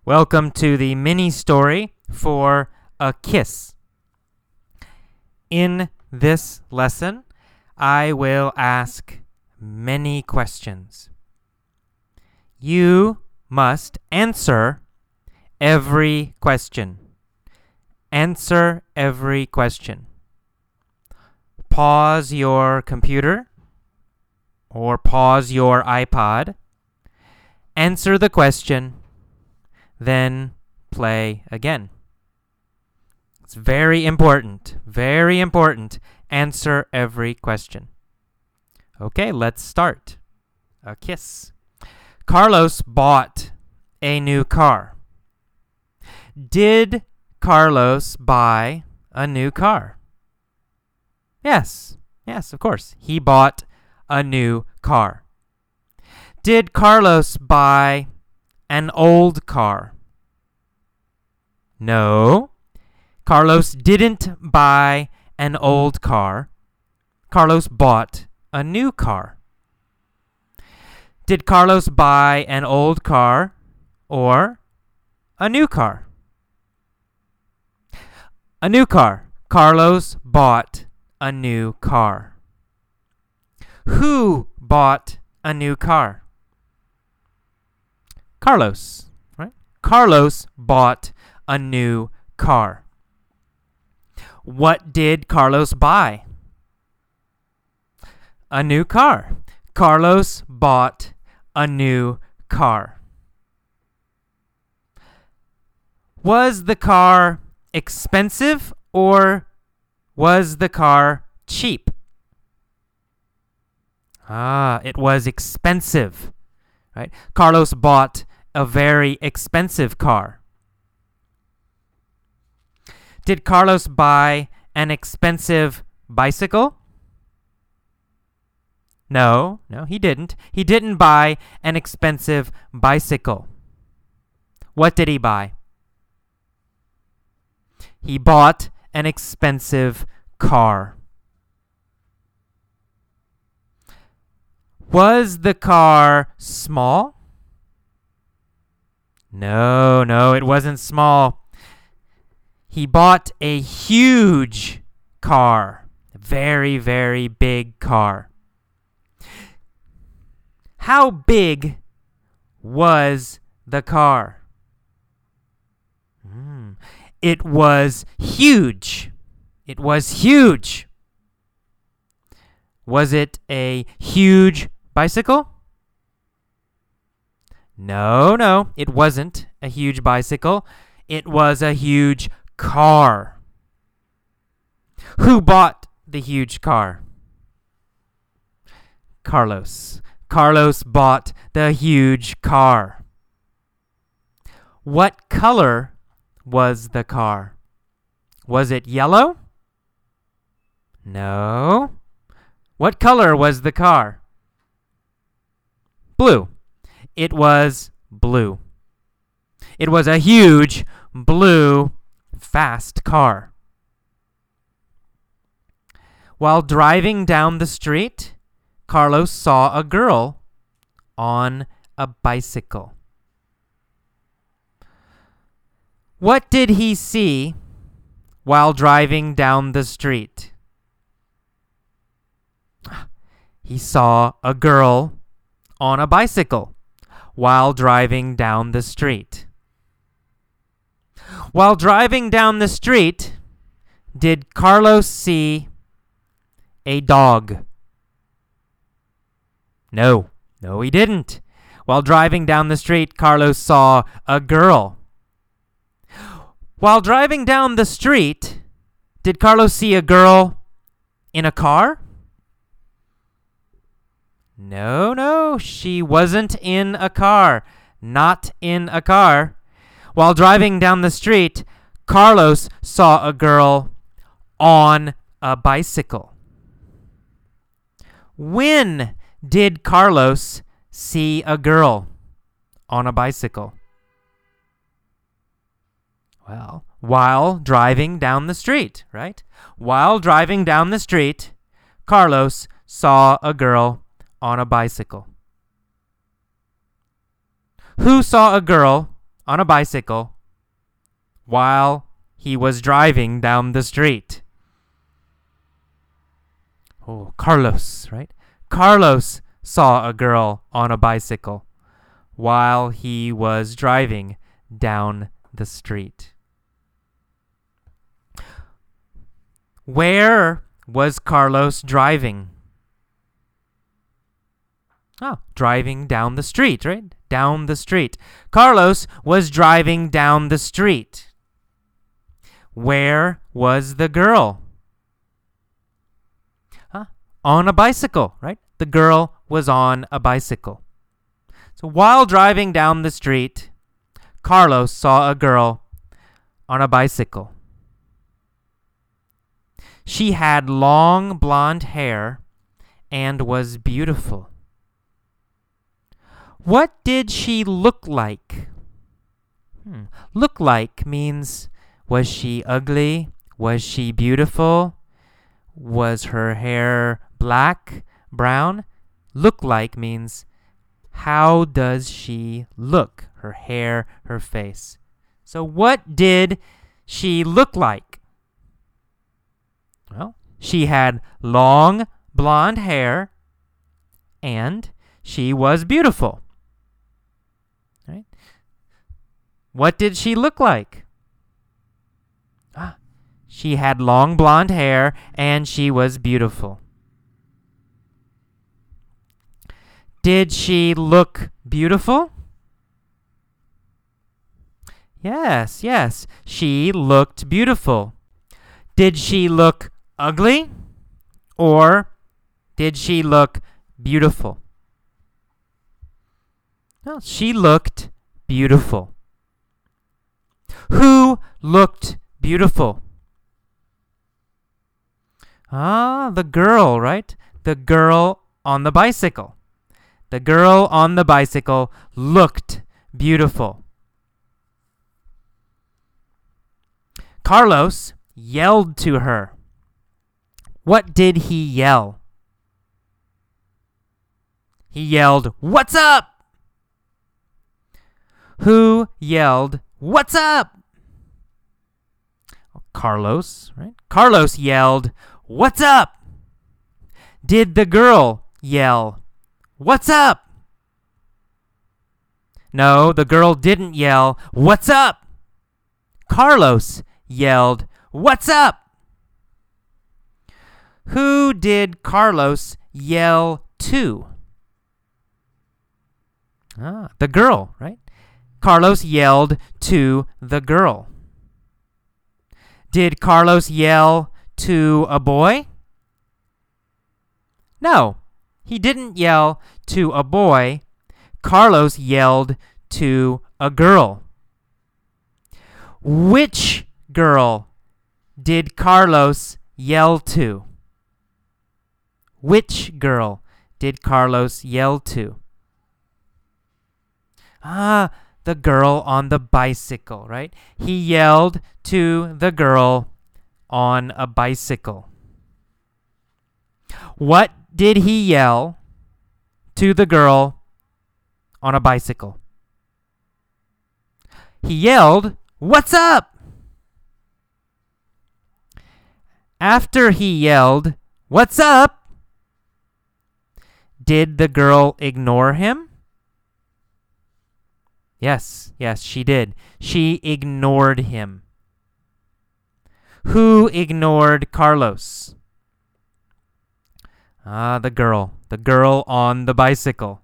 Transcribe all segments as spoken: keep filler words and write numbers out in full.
Welcome to the mini story for A Kiss. In this lesson, I will ask many questions. You must answer every question. Answer every question. Pause your computer or pause your iPod. Answer the question. Then play again. It's very important, very important. Answer every question. Okay, let's start. A kiss. Carlos bought a new car. Did Carlos buy a new car? Yes, yes, of course. He bought a new car. Did Carlos buy an old car? No, Carlos didn't buy an old car. Carlos bought a new car. Did Carlos buy an old car or a new car? A new car. Carlos bought a new car. Who bought a new car? Carlos, right? Carlos bought a new car. What did Carlos buy? A new car. Carlos bought a new car. Was the car expensive or was the car cheap? Ah, it was expensive, right? Carlos bought a very expensive car. Did Carlos buy an expensive bicycle? No, no, he didn't. He didn't buy an expensive bicycle. What did he buy? He bought an expensive car. Was the car small? No, no, it wasn't small. He bought a huge car. A very, very big car. How big was the car? Mm, it was huge. It was huge. Was it a huge bicycle? No, no, it wasn't a huge bicycle. It was a huge car. Who bought the huge car? Carlos. Carlos bought the huge car. What color was the car? Was it yellow? No. What color was the car? Blue. It was blue. It was a huge blue fast car. While driving down the street, Carlos saw a girl on a bicycle. What did he see while driving down the street? He saw a girl on a bicycle while driving down the street. While driving down the street, did Carlos see a dog? No, no, he didn't. While driving down the street, Carlos saw a girl. While driving down the street, did Carlos see a girl in a car? No, no, she wasn't in a car. Not in a car. While driving down the street, Carlos saw a girl on a bicycle. When did Carlos see a girl on a bicycle? Well, while driving down the street, right? While driving down the street, Carlos saw a girl on a bicycle. Who saw a girl on a bicycle while he was driving down the street? Oh, Carlos, right? Carlos saw a girl on a bicycle while he was driving down the street. Where was Carlos driving? Oh, driving down the street, right? Down the street. Carlos was driving down the street. Where was the girl? Huh? On a bicycle, right? The girl was on a bicycle. So while driving down the street, Carlos saw a girl on a bicycle. She had long blonde hair and was beautiful. What did she look like? Hmm. Look like means, was she ugly? Was she beautiful? Was her hair black, brown? Look like means, how does she look? Her hair, her face. So what did she look like? Well, she had long blonde hair and she was beautiful. Right? What did she look like? Ah, she had long blonde hair and she was beautiful. Did she look beautiful? Yes, yes, she looked beautiful. Did she look ugly? Or did she look beautiful? No, she looked beautiful. Who looked beautiful? Ah, the girl, right? The girl on the bicycle. The girl on the bicycle looked beautiful. Carlos yelled to her. What did he yell? He yelled, "What's up?" Who yelled, "What's up?" Carlos, right? Carlos yelled, "What's up?" Did the girl yell, "What's up?" No, the girl didn't yell, "What's up?" Carlos yelled, "What's up?" Who did Carlos yell to? Ah, the girl, right? Carlos yelled to the girl. Did Carlos yell to a boy? No, he didn't yell to a boy. Carlos yelled to a girl. Which girl did Carlos yell to? Which girl did Carlos yell to? Ah, the girl on the bicycle, right? He yelled to the girl on a bicycle. What did he yell to the girl on a bicycle? He yelled, "What's up?" After he yelled, "What's up?" did the girl ignore him? Yes, yes, she did. She ignored him. Who ignored Carlos? Ah, the girl. The girl on the bicycle.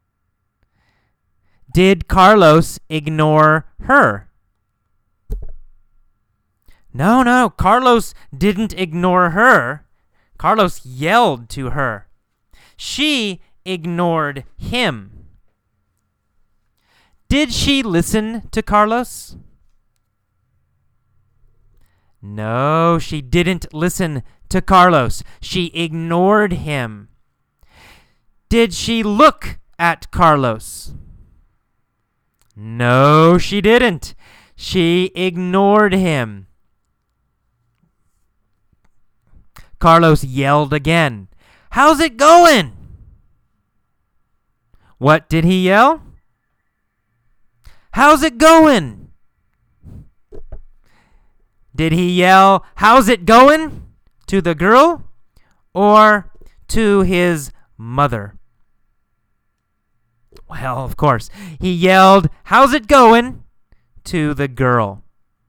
Did Carlos ignore her? No, no, Carlos didn't ignore her. Carlos yelled to her. She ignored him. Did she listen to Carlos? No, she didn't listen to Carlos. She ignored him. Did she look at Carlos? No, she didn't. She ignored him. Carlos yelled again. "How's it going?" What did he yell? how's it going? Did he yell, how's it going, to the girl or to his mother? Well, of course, he yelled, how's it going, to the girl.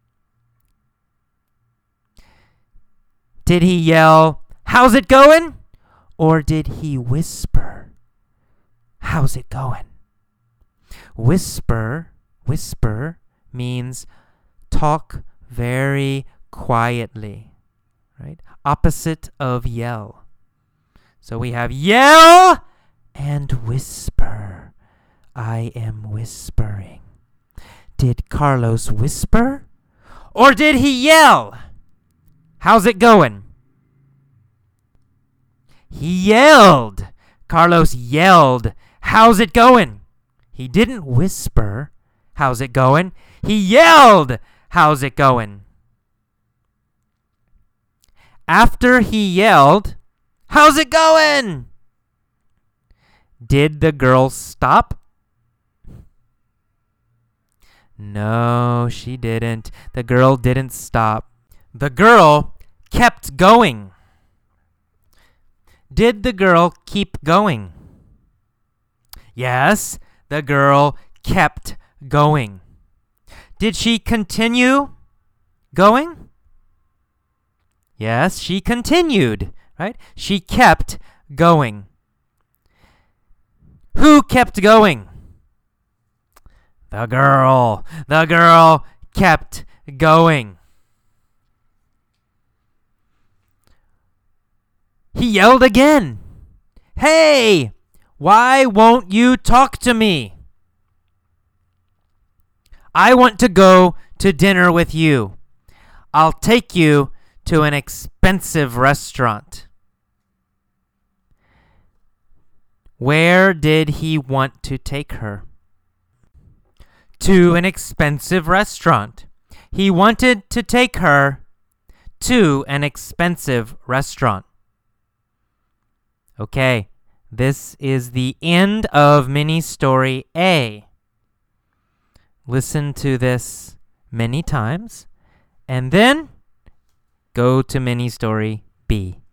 Did he yell, how's it going? Or did he whisper, how's it going? Whisper, whisper means talk very quietly, right? Opposite of yell. So we have yell and whisper. I am whispering. Did Carlos whisper? Or did he yell? How's it going? He yelled. Carlos yelled. How's it going? He didn't whisper. How's it going? He yelled. How's it going? After he yelled, how's it going? Did the girl stop? No, she didn't. The girl didn't stop. The girl kept going. Did the girl keep going? Yes, the girl kept going. Did she continue going? Yes, she continued, right? She kept going. Who kept going? The girl. The girl kept going. He yelled again. Hey, why won't you talk to me? I want to go to dinner with you. I'll take you to an expensive restaurant. Where did he want to take her? To an expensive restaurant. He wanted to take her to an expensive restaurant. Okay, this is the end of mini story A. Listen to this many times, and then go to mini story B.